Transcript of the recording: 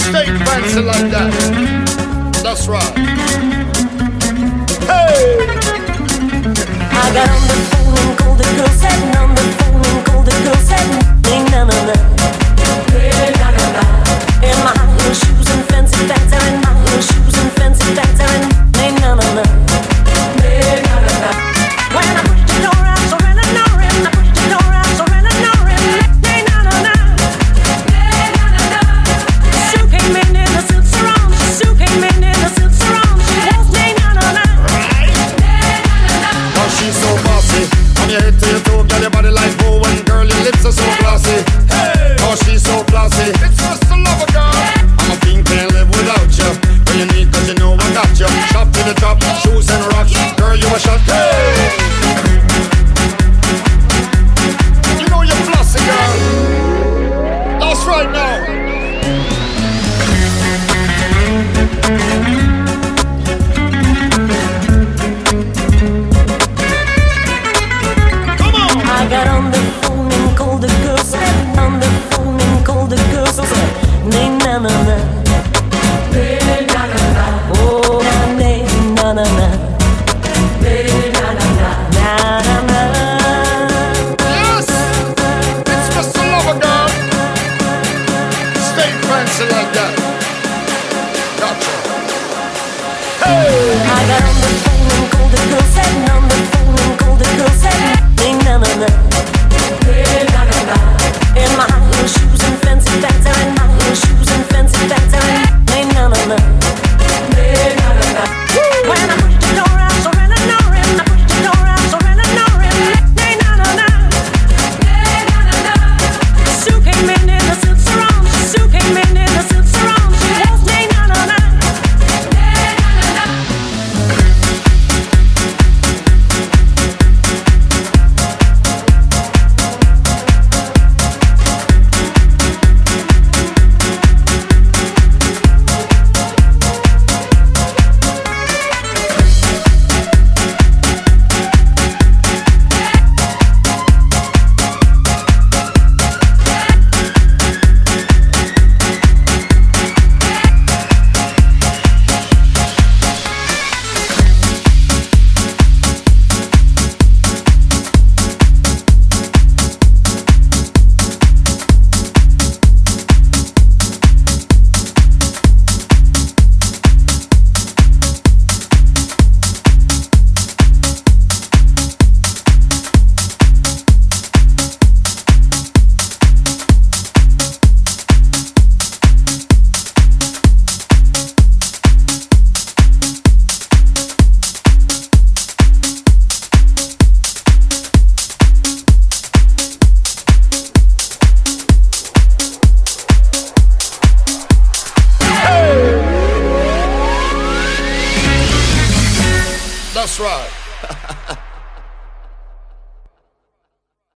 Stay fancy like that. That's right. Hey! I got on the phone and called the girl, said on the phone and called the girl, said na na na, na na na. In my high heel shoes and fancy bags, in my heel shoes and fancy bags, na na na, na na na. When I pushed the door out, so ran a Norin. I pushed the door out, so ran a Norin. Na na na, na na na. Sue came in a silk sarong. Sue came in a silk sarong. She was na na na. Oh, she's so bossy. From your head to your toe, girl, your body like Bowen. Girl, your lips are so glossy. Hey! Oh, she's so classy. It's just a lover, girl. I'm a king, can't live without you. Girl, you need, cause you know I got you. Shop to the top, shoes and rocks. Girl, you a shot. Hey! You know you're flossy, girl. That's right now. I got on the phone and called the girl, said on the phone and called the girl, said na na na na, na na na. Oh na na na na, na na na, na na na. Yes, it's Mr. Lover, girl. Stay fancy like that. Gotcha. Hey! I got on the phone and called the girl, said on the phone and called the girl, said na na na, na na na. In my high heel shoes and fancy bags, in my heel shoes and fancy bags, na na na, na na na. When I pushed the door out, so ran a Norin. I pushed the door out, so ran a Norin. Na na na, na na na. Sue came in a silk sarong. Sue came in a silk sarong. She was na na na, na na na. That's right.